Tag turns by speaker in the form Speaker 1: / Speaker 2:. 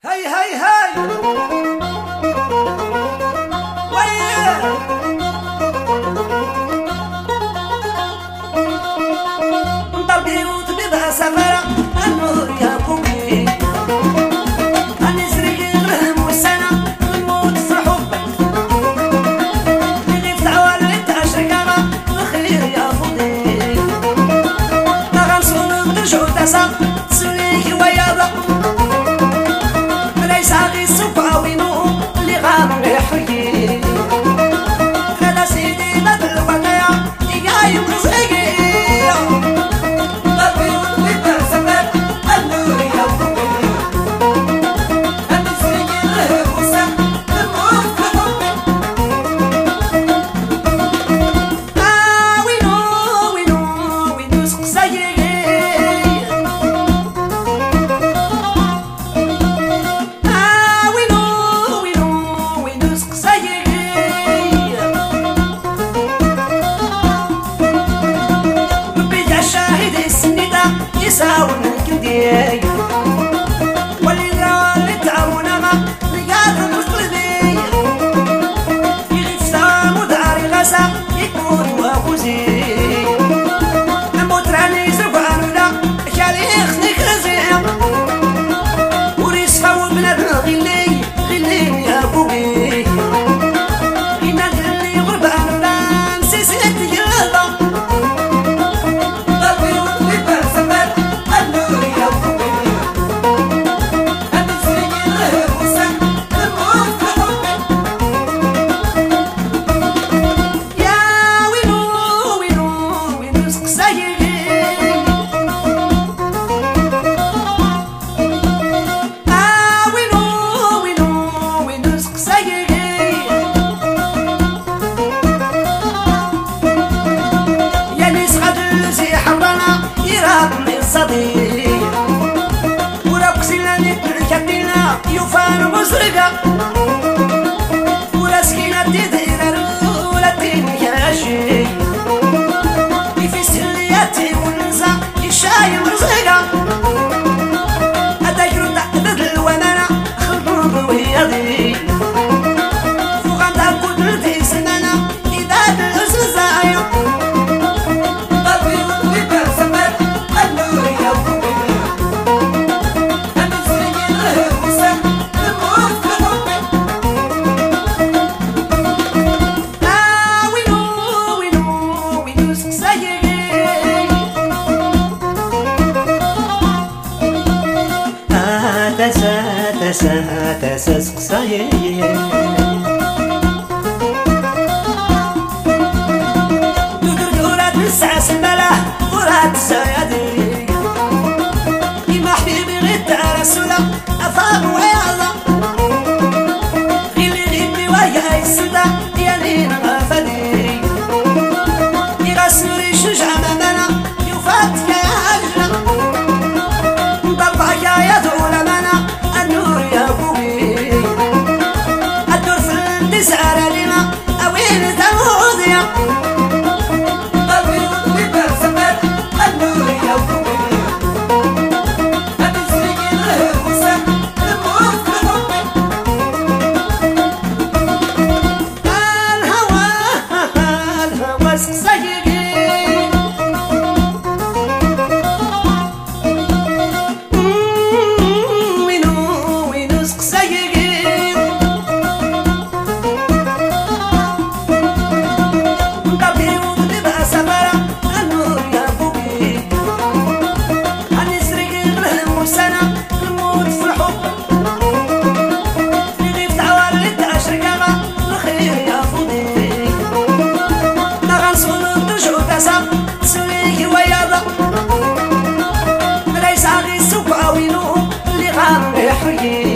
Speaker 1: هاي هاي هاي ويا ضربي وتبدا سفرة النور يا بوبي أنا سرق الرهم والسنة نموت في حبك اللي في دعوة انت أشرقنا الخير يا فضي ما غنصون نرجعو تسا تسوليك وياضا ليس غي السوق وينو اللي غامر يحيي هذا سيدي بدل الوقيع يقايم رزقي يساون الكندي واللي اللي تعاونا ما لقات المقلبي يغيب سام وداري غسا يكون وابوزي نموت راني زبان ولا شالي خنيك رزيع وريس فاو بنادم غلي غلي يا بوبي غينا اللي غربان ولا نسيت يلا ولو كسينا نتكتنا يوفان مزرقة ولا سكينة تدير ولا تنكاشي في سلياتي ونزا يشاي مرزقة أتجرو تحدد الومانة خلطوب ويضي فوقان تاكد لدي سنانا إداد الأسزايا تسا سقسايا دودر ورات نسعى سمالة ورات السيادي إما حبيبي غير تعرسولا أفاق ويالا غيلي غيبي ويا السدا يا لين غافدي يغسلي شجع ممانا يوفات يا عجلة ضربك يا يدعو لمنا النور يا بوبي الدور في النزار لما أوين تموضيا قلبي وطبيب سمر النور يا بوبي أتسرق الهوسة الموت في حبي الهوى سقسايقي سوليك وياضا ليس غي السوق وينو اللي غامر يحيي